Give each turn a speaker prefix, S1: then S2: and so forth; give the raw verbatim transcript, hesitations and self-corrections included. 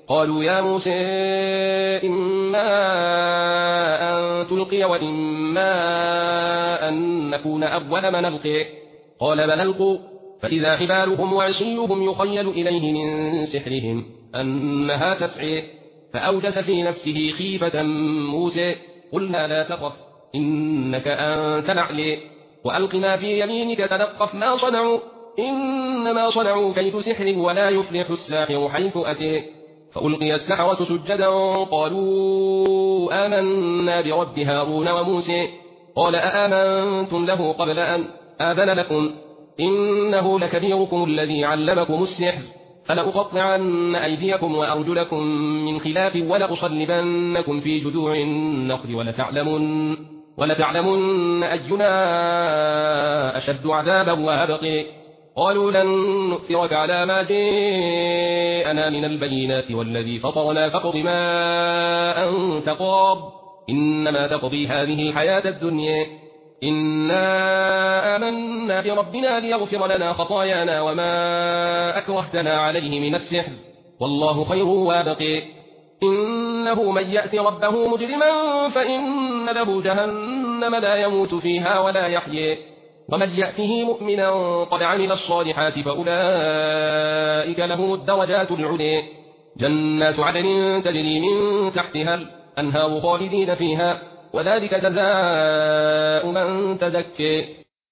S1: قالوا يا موسى إما أن تلقي وإما أن نكون أول من نلقي قال بل ألقوا فإذا حبالهم وعصيهم يخيل إليه من سحرهم أنها تسعي فأوجس في نفسه خيفة موسى قلنا لا تخف إنك أنت الأعلى وألق ما في يمينك تلقف ما صنعوا إنما صنعوا كيد سحر ولا يفلح الساحر حيث أتي فألقي السحرة سجدا قالوا آمنا برب هارون وموسى قال أآمنتم له قبل أن آذن لكم إنه لكبيركم الذي علمكم السحر فلأقطعن أيديكم وأرجلكم من خلاف ولأصلبنكم في جذوع النخل ولتعلمن, ولتعلمن أينا أشد عذابا وأبقى قالوا لن نؤثرك على ما جاءنا من البينات والذي فطرنا فاقض ما أنت قاض إنما تقضي هذه الحياة الدنيا إنا آمنا بربنا ليغفر لنا خطايانا وما أكرهتنا عليه من السحر والله خير وابقى إنه من يأت ربه مجرما فإن له جهنم لا يموت فيها ولا يحيى ومن يأته مؤمنا قد عمل الصالحات فأولئك لهم الدرجات العلي جنات عدن تجري من تحتها الأنهار خالدين فيها وذلك جزاء من تزكى